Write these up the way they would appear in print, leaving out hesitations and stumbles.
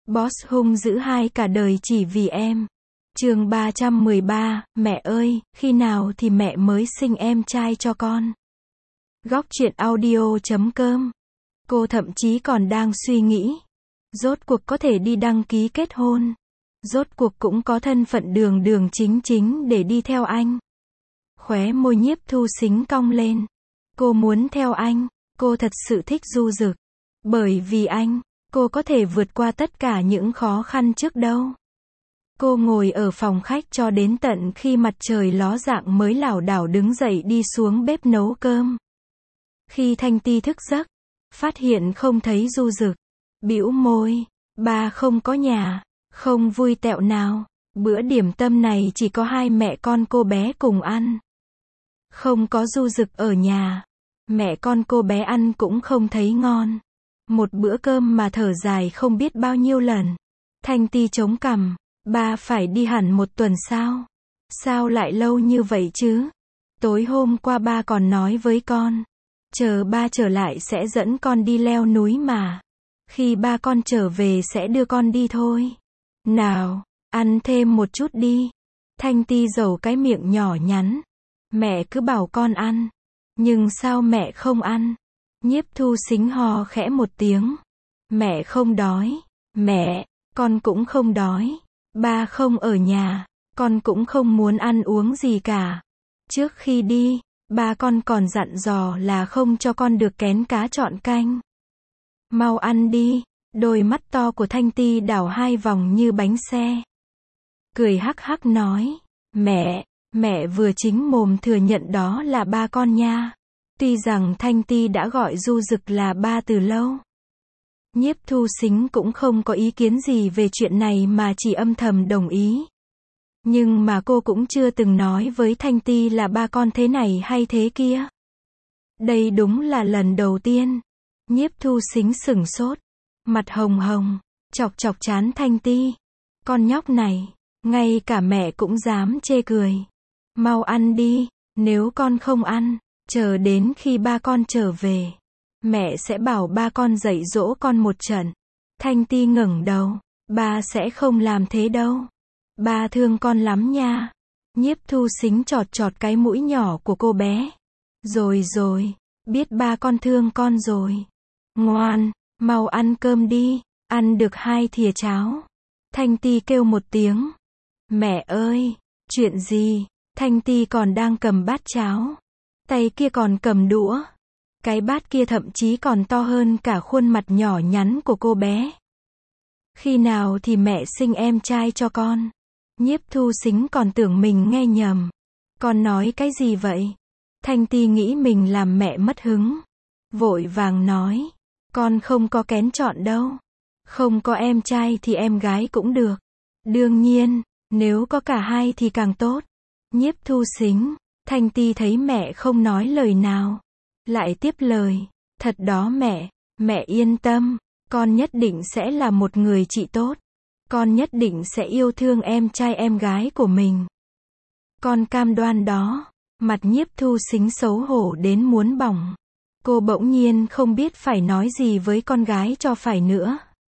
Boss hung dữ hai cả đời chỉ vì em. Chương 313, mẹ ơi, khi nào thì mẹ mới sinh em trai cho con? Góc truyện audio.com. Cô thậm chí còn đang suy nghĩ, rốt cuộc có thể đi đăng ký kết hôn, rốt cuộc cũng có thân phận đường đường chính chính để đi theo anh. Khóe môi Nhiếp Thu Xính cong lên. Cô muốn theo anh, cô thật sự thích Du Dực. Bởi vì anh, cô có thể vượt qua tất cả những khó khăn trước đâu. Cô ngồi ở phòng khách cho đến tận khi mặt trời ló dạng mới lảo đảo đứng dậy đi xuống bếp nấu cơm. Khi Thanh Ti thức giấc, phát hiện không thấy Du Dực, bĩu môi, ba không có nhà, không vui tẹo nào, bữa điểm tâm này chỉ có hai mẹ con cô bé cùng ăn. Không có Du Dực ở nhà, mẹ con cô bé ăn cũng không thấy ngon. Một bữa cơm mà thở dài không biết bao nhiêu lần. Thanh Ti chống cằm, ba phải đi hẳn 1 tuần sao? Sao lại lâu như vậy chứ? Tối hôm qua ba còn nói với con, chờ ba trở lại sẽ dẫn con đi leo núi mà. Khi ba con trở về sẽ đưa con đi thôi. Nào, ăn thêm một chút đi. Thanh Ti giầu cái miệng nhỏ nhắn. Mẹ cứ bảo con ăn. Nhưng sao mẹ không ăn? Nhiếp Thu Xính hò khẽ một tiếng. Mẹ không đói. Mẹ, con cũng không đói. Ba không ở nhà, con cũng không muốn ăn uống gì cả. Trước khi đi, ba con còn dặn dò là không cho con được kén cá chọn canh. Mau ăn đi. Đôi mắt to của Thanh Ti đảo 2 vòng như bánh xe. Cười hắc hắc nói, mẹ vừa chính mồm thừa nhận đó là ba con nha. Tuy rằng Thanh Ti đã gọi Du Dực là ba từ lâu. Nhiếp Thu Xính cũng không có ý kiến gì về chuyện này mà chỉ âm thầm đồng ý. Nhưng mà cô cũng chưa từng nói với Thanh Ti là ba con thế này hay thế kia. Đây đúng là lần đầu tiên. Nhiếp Thu Xính sửng sốt, mặt hồng hồng, chọc chọc trán Thanh Ti. Con nhóc này, ngay cả mẹ cũng dám chê cười. Mau ăn đi, nếu con không ăn, chờ đến khi ba con trở về, mẹ sẽ bảo ba con dạy dỗ con một trận. Thanh Ti ngẩng đầu, ba sẽ không làm thế đâu. Ba thương con lắm nha. Nhiếp Thu Xính chọt chọt cái mũi nhỏ của cô bé. Rồi, biết ba con thương con rồi. Ngoan, mau ăn cơm đi, ăn được 2 thìa cháo. Thanh Ti kêu một tiếng. Mẹ ơi, chuyện gì? Thanh Ti còn đang cầm bát cháo. Tay kia còn cầm đũa. Cái bát kia thậm chí còn to hơn cả khuôn mặt nhỏ nhắn của cô bé. Khi nào thì mẹ sinh em trai cho con? Nhiếp Thu Xính còn tưởng mình nghe nhầm. Con nói cái gì vậy? Thanh Ti nghĩ mình làm mẹ mất hứng. Vội vàng nói. Con không có kén chọn đâu. Không có em trai thì em gái cũng được. Đương nhiên, nếu có cả hai thì càng tốt. Nhiếp Thu Xính. Thanh Ti thấy mẹ không nói lời nào, lại tiếp lời. Thật đó mẹ yên tâm. Con nhất định sẽ là một người chị tốt. Con nhất định sẽ yêu thương em trai em gái của mình. Con cam đoan đó. Mặt Nhiếp Thu Xính xấu hổ đến muốn bỏng. Cô bỗng nhiên không biết phải nói gì với con gái cho phải nữa.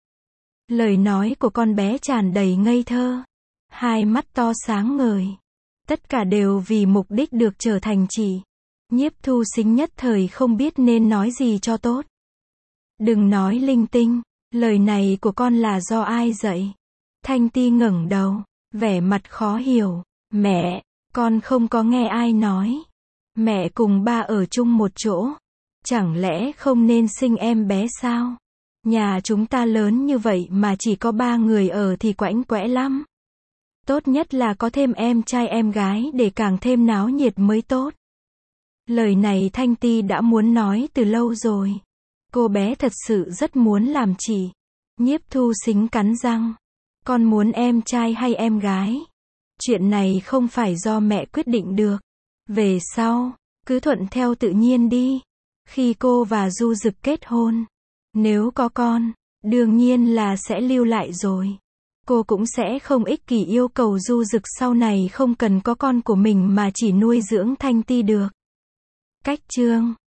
Lời nói của con bé tràn đầy ngây thơ. 2 mắt to sáng ngời. Tất cả đều vì mục đích được trở thành chị. Nhiếp Thu Xính nhất thời không biết nên nói gì cho tốt. Đừng nói linh tinh. Lời này của con là do ai dạy? Thanh Ti ngẩng đầu, vẻ mặt khó hiểu. Mẹ, con không có nghe ai nói. Mẹ cùng ba ở chung một chỗ. Chẳng lẽ không nên sinh em bé sao? Nhà chúng ta lớn như vậy mà chỉ có 3 người ở thì quạnh quẽ lắm. Tốt nhất là có thêm em trai em gái để càng thêm náo nhiệt mới tốt. Lời này Thanh Ti đã muốn nói từ lâu rồi. Cô bé thật sự rất muốn làm chị. Nhiếp Thu Xính cắn răng. Con muốn em trai hay em gái? Chuyện này không phải do mẹ quyết định được. Về sau, cứ thuận theo tự nhiên đi. Khi cô và Du Dực kết hôn, nếu có con, đương nhiên là sẽ lưu lại rồi. Cô cũng sẽ không ích kỷ yêu cầu Du Dực sau này không cần có con của mình mà chỉ nuôi dưỡng Thanh Ti được. Cách chương